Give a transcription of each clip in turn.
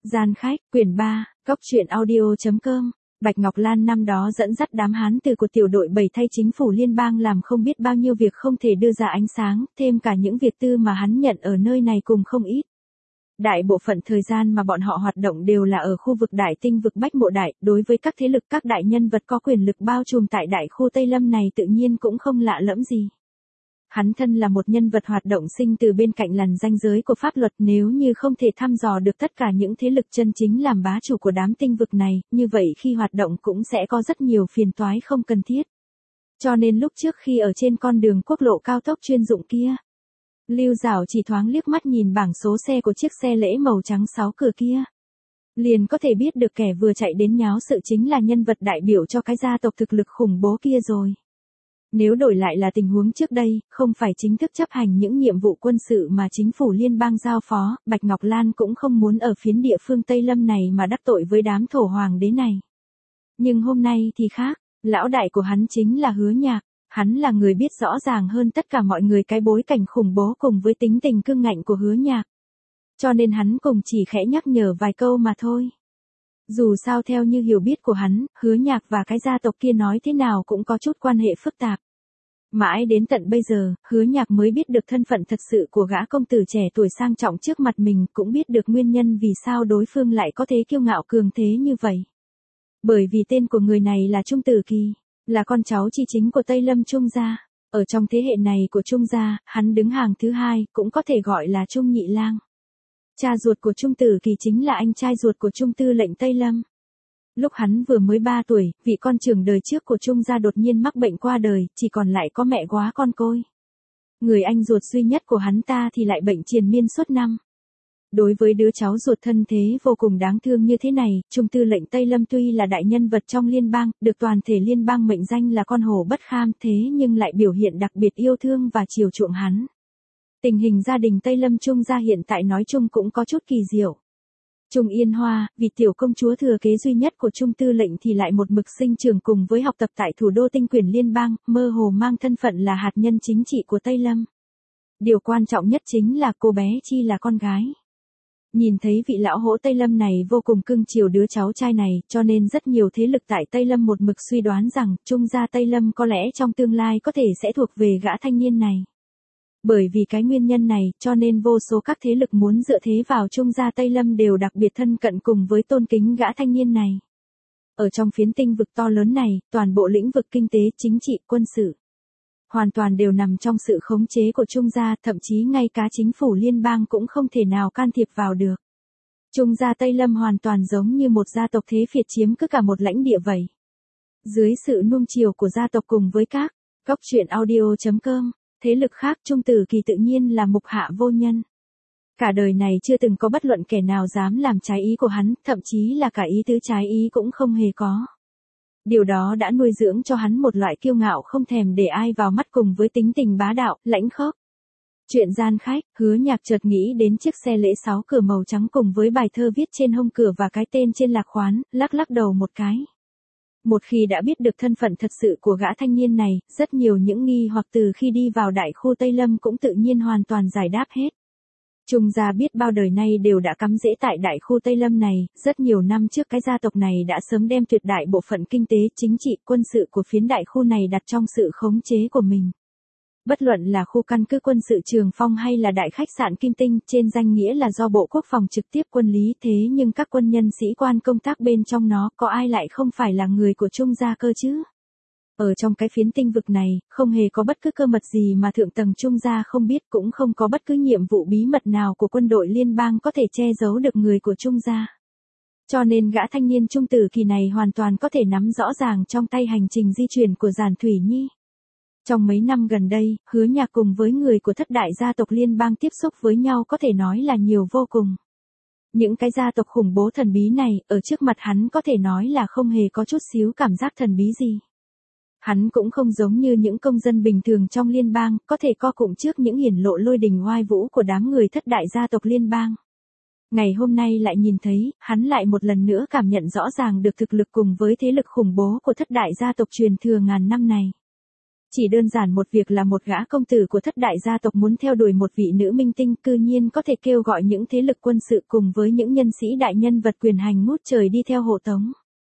Gian khách, quyển 3, Cóc truyện audio.com. Bạch Ngọc Lan năm đó dẫn dắt đám Hán từ của tiểu đội 7 thay chính phủ liên bang làm không biết bao nhiêu việc không thể đưa ra ánh sáng, thêm cả những việc tư mà hắn nhận ở nơi này cùng không ít. Đại bộ phận thời gian mà bọn họ hoạt động đều là ở khu vực Đại Tinh vực Bách Mộ Đại, đối với các thế lực các đại nhân vật có quyền lực bao trùm tại đại khu Tây Lâm này tự nhiên cũng không lạ lẫm gì. Hắn thân là một nhân vật hoạt động sinh từ bên cạnh lằn ranh giới của pháp luật, nếu như không thể thăm dò được tất cả những thế lực chân chính làm bá chủ của đám tinh vực này, như vậy khi hoạt động cũng sẽ có rất nhiều phiền toái không cần thiết. Cho nên lúc trước khi ở trên con đường quốc lộ cao tốc chuyên dụng kia, Lưu Giảo chỉ thoáng liếc mắt nhìn bảng số xe của chiếc xe lễ màu trắng 6 cửa kia, liền có thể biết được kẻ vừa chạy đến nháo sự chính là nhân vật đại biểu cho cái gia tộc thực lực khủng bố kia rồi. Nếu đổi lại là tình huống trước đây, không phải chính thức chấp hành những nhiệm vụ quân sự mà chính phủ liên bang giao phó, Bạch Ngọc Lan cũng không muốn ở phiến địa phương Tây Lâm này mà đắc tội với đám thổ hoàng đế này. Nhưng hôm nay thì khác, lão đại của hắn chính là Hứa Nhạc, hắn là người biết rõ ràng hơn tất cả mọi người cái bối cảnh khủng bố cùng với tính tình cương ngạnh của Hứa Nhạc. Cho nên hắn cùng chỉ khẽ nhắc nhở vài câu mà thôi. Dù sao theo như hiểu biết của hắn, Hứa Nhạc và cái gia tộc kia nói thế nào cũng có chút quan hệ phức tạp. Mãi đến tận bây giờ, Hứa Nhạc mới biết được thân phận thật sự của gã công tử trẻ tuổi sang trọng trước mặt mình, cũng biết được nguyên nhân vì sao đối phương lại có thế kiêu ngạo cường thế như vậy. Bởi vì tên của người này là Trung Tử Kỳ, là con cháu chi chính của Tây Lâm Trung gia. Ở trong thế hệ này của Trung gia, hắn đứng hàng thứ hai, cũng có thể gọi là Trung Nhị Lang. Cha ruột của Trung Tử Kỳ chính là anh trai ruột của Trung Tư lệnh Tây Lâm. Lúc hắn vừa mới 3 tuổi, vị con trưởng đời trước của Trung gia đột nhiên mắc bệnh qua đời, chỉ còn lại có mẹ quá con côi. Người anh ruột duy nhất của hắn ta thì lại bệnh triền miên suốt năm. Đối với đứa cháu ruột thân thế vô cùng đáng thương như thế này, Trung Tư lệnh Tây Lâm tuy là đại nhân vật trong liên bang, được toàn thể liên bang mệnh danh là con hổ bất kham, thế nhưng lại biểu hiện đặc biệt yêu thương và chiều chuộng hắn. Tình hình gia đình Tây Lâm Trung gia hiện tại nói chung cũng có chút kỳ diệu. Trung Yên Hoa, vị tiểu công chúa thừa kế duy nhất của Trung Tư lệnh thì lại một mực sinh trưởng cùng với học tập tại thủ đô tinh quyền liên bang, mơ hồ mang thân phận là hạt nhân chính trị của Tây Lâm. Điều quan trọng nhất chính là cô bé Chi là con gái. Nhìn thấy vị lão hổ Tây Lâm này vô cùng cưng chiều đứa cháu trai này, cho nên rất nhiều thế lực tại Tây Lâm một mực suy đoán rằng Trung gia Tây Lâm có lẽ trong tương lai có thể sẽ thuộc về gã thanh niên này. Bởi vì cái nguyên nhân này, cho nên vô số các thế lực muốn dựa thế vào Trung gia Tây Lâm đều đặc biệt thân cận cùng với tôn kính gã thanh niên này. Ở trong phiến tinh vực to lớn này, toàn bộ lĩnh vực kinh tế, chính trị, quân sự hoàn toàn đều nằm trong sự khống chế của Trung gia, thậm chí ngay cả chính phủ liên bang cũng không thể nào can thiệp vào được. Trung gia Tây Lâm hoàn toàn giống như một gia tộc thế phiệt chiếm cứ cả một lãnh địa vậy. Dưới sự nuông chiều của gia tộc cùng với các Cóc truyện audio.com, thế lực khác, Trung Tử Kỳ tự nhiên là mục hạ vô nhân. Cả đời này chưa từng có bất luận kẻ nào dám làm trái ý của hắn, thậm chí là cả ý tứ trái ý cũng không hề có. Điều đó đã nuôi dưỡng cho hắn một loại kiêu ngạo không thèm để ai vào mắt cùng với tính tình bá đạo, lãnh khốc. Chuyện gian khách, Hứa Nhạc chợt nghĩ đến chiếc xe lễ 6 cửa màu trắng cùng với bài thơ viết trên hông cửa và cái tên trên lạc khoán, lắc lắc đầu một cái. Một khi đã biết được thân phận thật sự của gã thanh niên này, rất nhiều những nghi hoặc từ khi đi vào đại khu Tây Lâm cũng tự nhiên hoàn toàn giải đáp hết. Trung gia biết bao đời nay đều đã cắm rễ tại đại khu Tây Lâm này, rất nhiều năm trước cái gia tộc này đã sớm đem tuyệt đại bộ phận kinh tế, chính trị, quân sự của phiến đại khu này đặt trong sự khống chế của mình. Bất luận là khu căn cứ quân sự Trường Phong hay là đại khách sạn Kim Tinh, trên danh nghĩa là do Bộ Quốc phòng trực tiếp quân lý, thế nhưng các quân nhân sĩ quan công tác bên trong nó có ai lại không phải là người của Trung gia cơ chứ? Ở trong cái phiến tinh vực này, không hề có bất cứ cơ mật gì mà thượng tầng Trung gia không biết, cũng không có bất cứ nhiệm vụ bí mật nào của quân đội liên bang có thể che giấu được người của Trung gia. Cho nên gã thanh niên Trung Tử Kỳ này hoàn toàn có thể nắm rõ ràng trong tay hành trình di chuyển của Giản Thủy Nhi. Trong mấy năm gần đây, Hứa Nhạc cùng với người của thất đại gia tộc liên bang tiếp xúc với nhau có thể nói là nhiều vô cùng. Những cái gia tộc khủng bố thần bí này, ở trước mặt hắn có thể nói là không hề có chút xíu cảm giác thần bí gì. Hắn cũng không giống như những công dân bình thường trong liên bang, có thể co cụm trước những hiển lộ lôi đình oai vũ của đám người thất đại gia tộc liên bang. Ngày hôm nay lại nhìn thấy, hắn lại một lần nữa cảm nhận rõ ràng được thực lực cùng với thế lực khủng bố của thất đại gia tộc truyền thừa ngàn năm này. Chỉ đơn giản một việc là một gã công tử của thất đại gia tộc muốn theo đuổi một vị nữ minh tinh, cư nhiên có thể kêu gọi những thế lực quân sự cùng với những nhân sĩ đại nhân vật quyền hành ngút trời đi theo hộ tống.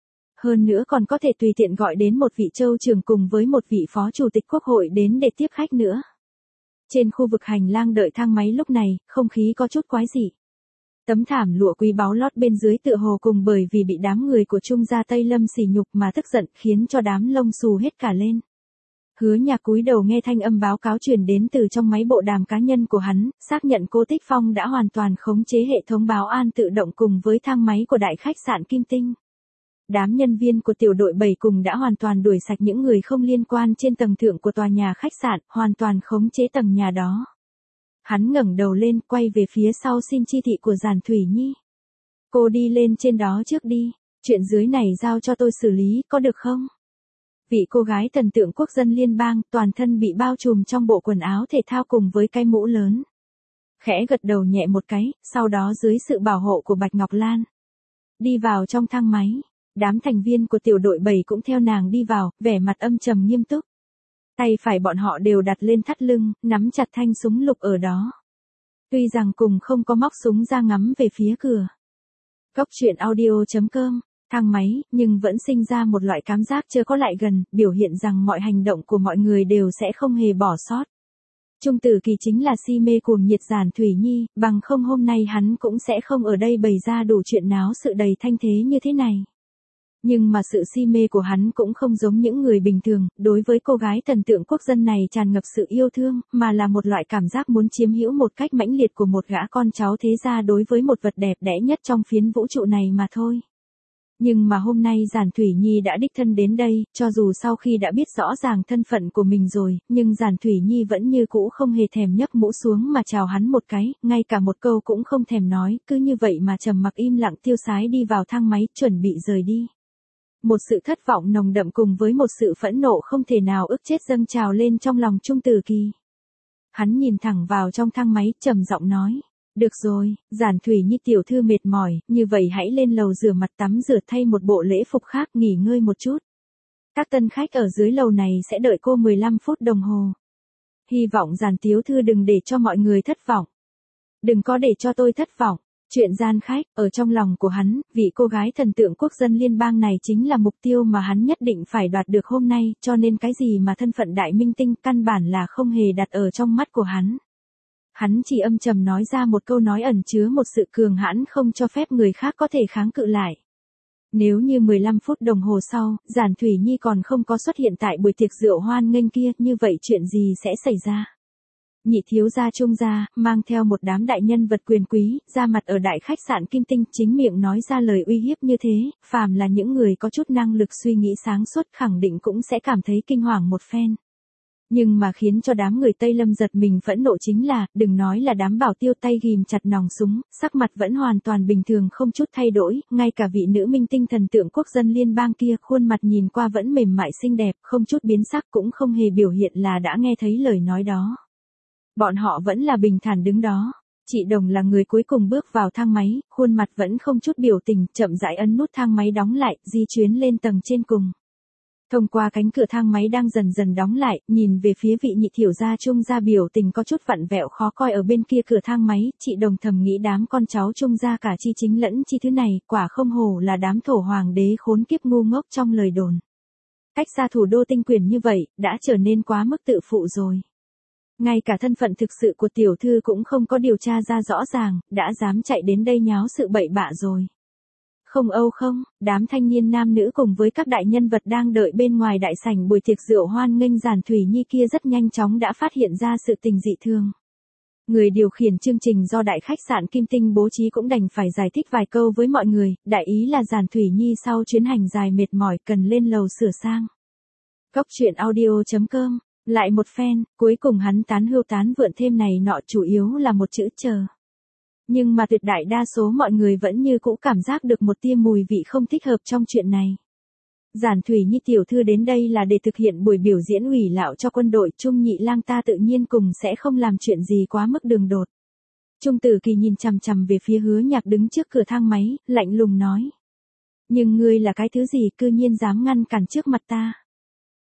Hơn nữa còn có thể tùy tiện gọi đến một vị châu trưởng cùng với một vị phó chủ tịch quốc hội đến để tiếp khách nữa. Trên khu vực hành lang đợi thang máy lúc này, không khí có chút quái dị. Tấm thảm lụa quý báu lót bên dưới tựa hồ cùng bởi vì bị đám người của Trung gia Tây Lâm sỉ nhục mà tức giận khiến cho đám lông xù hết cả lên. Hứa Nhạc cúi đầu nghe thanh âm báo cáo truyền đến từ trong máy bộ đàm cá nhân của hắn, xác nhận Cố Tích Phong đã hoàn toàn khống chế hệ thống báo an tự động cùng với thang máy của đại khách sạn Kim Tinh. Đám nhân viên của tiểu đội 7 cùng đã hoàn toàn đuổi sạch những người không liên quan trên tầng thượng của tòa nhà khách sạn, hoàn toàn khống chế tầng nhà đó. Hắn ngẩng đầu lên, quay về phía sau xin chi thị của Giản Thủy Nhi. Cô đi lên trên đó trước đi, chuyện dưới này giao cho tôi xử lý, có được không? Vị cô gái thần tượng quốc dân liên bang, toàn thân bị bao trùm trong bộ quần áo thể thao cùng với cái mũ lớn. Khẽ gật đầu nhẹ một cái, sau đó dưới sự bảo hộ của Bạch Ngọc Lan. Đi vào trong thang máy, đám thành viên của tiểu đội 7 cũng theo nàng đi vào, vẻ mặt âm trầm nghiêm túc. Tay phải bọn họ đều đặt lên thắt lưng, nắm chặt thanh súng lục ở đó. Tuy rằng cùng không có móc súng ra ngắm về phía cửa. Cốc truyện audio.com, thang máy, nhưng vẫn sinh ra một loại cảm giác chưa có lại gần, biểu hiện rằng mọi hành động của mọi người đều sẽ không hề bỏ sót. Trung Tử Kỳ chính là si mê cuồng nhiệt Giản Thủy Nhi, bằng không hôm nay hắn cũng sẽ không ở đây bày ra đủ chuyện náo sự đầy thanh thế như thế này. Nhưng mà sự si mê của hắn cũng không giống những người bình thường, đối với cô gái thần tượng quốc dân này tràn ngập sự yêu thương, mà là một loại cảm giác muốn chiếm hữu một cách mãnh liệt của một gã con cháu thế gia đối với một vật đẹp đẽ nhất trong phiến vũ trụ này mà thôi. Nhưng mà hôm nay Giản Thủy Nhi đã đích thân đến đây, cho dù sau khi đã biết rõ ràng thân phận của mình rồi, nhưng Giản Thủy Nhi vẫn như cũ không hề thèm nhấc mũ xuống mà chào hắn một cái, ngay cả một câu cũng không thèm nói, cứ như vậy mà trầm mặc im lặng tiêu sái đi vào thang máy, chuẩn bị rời đi. Một sự thất vọng nồng đậm cùng với một sự phẫn nộ không thể nào ức chết dâng trào lên trong lòng Trung Tử Kỳ. Hắn nhìn thẳng vào trong thang máy, trầm giọng nói. Được rồi, Giản Thủy Nhi tiểu thư mệt mỏi, như vậy hãy lên lầu rửa mặt tắm rửa thay một bộ lễ phục khác nghỉ ngơi một chút. Các tân khách ở dưới lầu này sẽ đợi cô 15 phút đồng hồ. Hy vọng Giản tiểu thư đừng để cho mọi người thất vọng. Đừng có để cho tôi thất vọng. Chuyện gian khách, ở trong lòng của hắn, vị cô gái thần tượng quốc dân liên bang này chính là mục tiêu mà hắn nhất định phải đoạt được hôm nay, cho nên cái gì mà thân phận đại minh tinh căn bản là không hề đặt ở trong mắt của hắn. Hắn chỉ âm trầm nói ra một câu nói ẩn chứa một sự cường hãn không cho phép người khác có thể kháng cự lại. Nếu như 15 phút đồng hồ sau, Giản Thủy Nhi còn không có xuất hiện tại buổi tiệc rượu hoan nghênh kia, như vậy chuyện gì sẽ xảy ra? Nhị thiếu gia Trung gia, mang theo một đám đại nhân vật quyền quý, ra mặt ở đại khách sạn Kim Tinh, chính miệng nói ra lời uy hiếp như thế, phàm là những người có chút năng lực suy nghĩ sáng suốt khẳng định cũng sẽ cảm thấy kinh hoàng một phen. Nhưng mà khiến cho đám người Tây Lâm giật mình phẫn nộ chính là, đừng nói là đám bảo tiêu tay ghim chặt nòng súng, sắc mặt vẫn hoàn toàn bình thường không chút thay đổi, ngay cả vị nữ minh tinh thần tượng quốc dân liên bang kia khuôn mặt nhìn qua vẫn mềm mại xinh đẹp, không chút biến sắc cũng không hề biểu hiện là đã nghe thấy lời nói đó. Bọn họ vẫn là bình thản đứng đó. Chị Đồng là người cuối cùng bước vào thang máy, khuôn mặt vẫn không chút biểu tình, chậm rãi ấn nút thang máy đóng lại, di chuyển lên tầng trên cùng. Thông qua cánh cửa thang máy đang dần dần đóng lại, nhìn về phía vị nhị thiểu gia Trung gia biểu tình có chút vặn vẹo khó coi ở bên kia cửa thang máy, chị Đồng thầm nghĩ đám con cháu Trung gia cả chi chính lẫn chi thứ này, quả không hổ là đám thổ hoàng đế khốn kiếp ngu ngốc trong lời đồn. Cách xa thủ đô tinh quyền như vậy, đã trở nên quá mức tự phụ rồi. Ngay cả thân phận thực sự của tiểu thư cũng không có điều tra ra rõ ràng, đã dám chạy đến đây nháo sự bậy bạ rồi. Không âu không, đám thanh niên nam nữ cùng với các đại nhân vật đang đợi bên ngoài đại sảnh buổi tiệc rượu hoan nghênh Giản Thủy Nhi kia rất nhanh chóng đã phát hiện ra sự tình dị thường. Người điều khiển chương trình do đại khách sạn Kim Tinh bố trí cũng đành phải giải thích vài câu với mọi người, đại ý là Giản Thủy Nhi sau chuyến hành dài mệt mỏi cần lên lầu sửa sang. Cốc truyện audio.com. Lại một phen, cuối cùng hắn tán hưu tán vượn thêm này nọ chủ yếu là một chữ chờ. Nhưng mà tuyệt đại đa số mọi người vẫn như cũ cảm giác được một tia mùi vị không thích hợp trong chuyện này. Giản Thủy Nhi tiểu thư đến đây là để thực hiện buổi biểu diễn ủy lạo cho quân đội, Trung nhị lang ta tự nhiên cùng sẽ không làm chuyện gì quá mức đường đột. Trung Tử Kỳ nhìn chằm chằm về phía Hứa Nhạc đứng trước cửa thang máy, lạnh lùng nói. Nhưng ngươi là cái thứ gì cư nhiên dám ngăn cản trước mặt ta?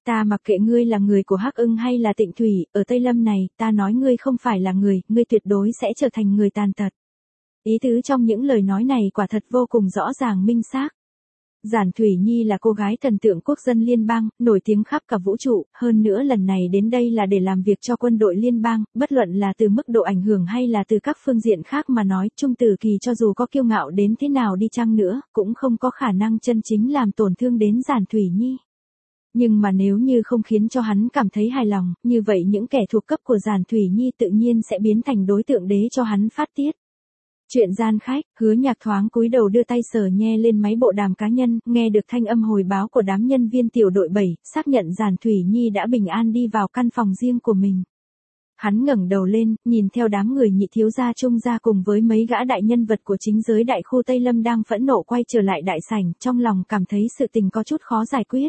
Ta mặc kệ ngươi là người của Hắc Ưng hay là Tịnh Thủy, ở Tây Lâm này, ta nói ngươi không phải là người, ngươi tuyệt đối sẽ trở thành người tàn tật. Ý tứ trong những lời nói này quả thật vô cùng rõ ràng minh xác. Giản Thủy Nhi là cô gái thần tượng quốc dân liên bang, nổi tiếng khắp cả vũ trụ, hơn nữa lần này đến đây là để làm việc cho quân đội liên bang, bất luận là từ mức độ ảnh hưởng hay là từ các phương diện khác mà nói, Trung Tử Kỳ cho dù có kiêu ngạo đến thế nào đi chăng nữa, cũng không có khả năng chân chính làm tổn thương đến Giản Thủy Nhi. Nhưng mà nếu như không khiến cho hắn cảm thấy hài lòng, như vậy những kẻ thuộc cấp của Giản Thủy Nhi tự nhiên sẽ biến thành đối tượng đế cho hắn phát tiết. Chuyện gian khách, Hứa Nhạc thoáng cúi đầu đưa tay sờ nhe lên máy bộ đàm cá nhân, nghe được thanh âm hồi báo của đám nhân viên tiểu đội 7, xác nhận Giản Thủy Nhi đã bình an đi vào căn phòng riêng của mình. Hắn ngẩng đầu lên, nhìn theo đám người Nhị thiếu gia Trung gia cùng với mấy gã đại nhân vật của chính giới đại khu Tây Lâm đang phẫn nộ quay trở lại đại sảnh, trong lòng cảm thấy sự tình có chút khó giải quyết.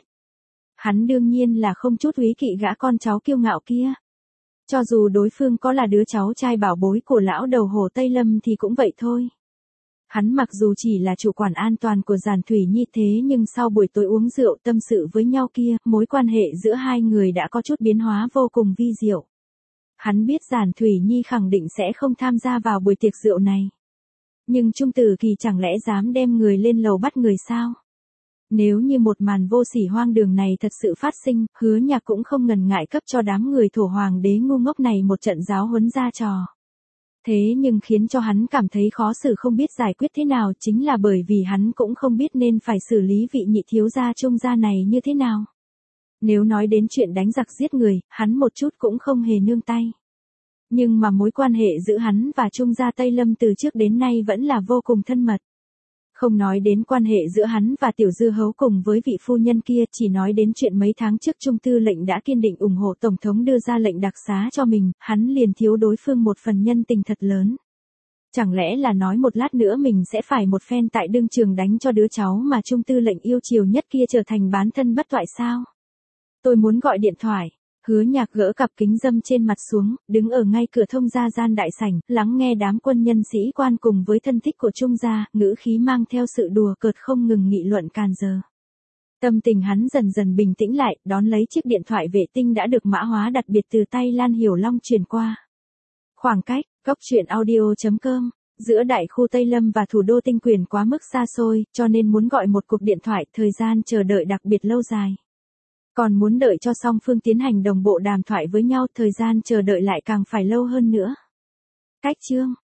Hắn đương nhiên là không chút úy kỵ gã con cháu kiêu ngạo kia. Cho dù đối phương có là đứa cháu trai bảo bối của lão đầu hồ Tây Lâm thì cũng vậy thôi. Hắn mặc dù chỉ là chủ quản an toàn của Giản Thủy Nhi thế nhưng sau buổi tối uống rượu tâm sự với nhau kia, mối quan hệ giữa hai người đã có chút biến hóa vô cùng vi diệu. Hắn biết Giản Thủy Nhi khẳng định sẽ không tham gia vào buổi tiệc rượu này. Nhưng Trung Tử Kỳ chẳng lẽ dám đem người lên lầu bắt người sao? Nếu như một màn vô sỉ hoang đường này thật sự phát sinh, Hứa Nhạc cũng không ngần ngại cấp cho đám người thổ hoàng đế ngu ngốc này một trận giáo huấn ra trò. Thế nhưng khiến cho hắn cảm thấy khó xử không biết giải quyết thế nào chính là bởi vì hắn cũng không biết nên phải xử lý vị Nhị thiếu gia Trung gia này như thế nào. Nếu nói đến chuyện đánh giặc giết người, hắn một chút cũng không hề nương tay. Nhưng mà mối quan hệ giữa hắn và Trung gia Tây Lâm từ trước đến nay vẫn là vô cùng thân mật. Không nói đến quan hệ giữa hắn và tiểu dư hấu cùng với vị phu nhân kia, chỉ nói đến chuyện mấy tháng trước Trung tư lệnh đã kiên định ủng hộ Tổng thống đưa ra lệnh đặc xá cho mình, hắn liền thiếu đối phương một phần nhân tình thật lớn. Chẳng lẽ là nói một lát nữa mình sẽ phải một phen tại đương trường đánh cho đứa cháu mà Trung tư lệnh yêu chiều nhất kia trở thành bán thân bất toại sao? Tôi muốn gọi điện thoại. Hứa Nhạc gỡ cặp kính râm trên mặt xuống, đứng ở ngay cửa thông gia gian đại sảnh, lắng nghe đám quân nhân sĩ quan cùng với thân thích của Trung gia, ngữ khí mang theo sự đùa cợt không ngừng nghị luận càn giờ. Tâm tình hắn dần dần bình tĩnh lại, đón lấy chiếc điện thoại vệ tinh đã được mã hóa đặc biệt từ tay Lan Hiểu Long truyền qua. Khoảng cách, góc.audio.com, giữa đại khu Tây Lâm và thủ đô Tinh Quyền quá mức xa xôi, cho nên muốn gọi một cuộc điện thoại, thời gian chờ đợi đặc biệt lâu dài. Còn muốn đợi cho song phương tiến hành đồng bộ đàm thoại với nhau, thời gian chờ đợi lại càng phải lâu hơn nữa. Cách chương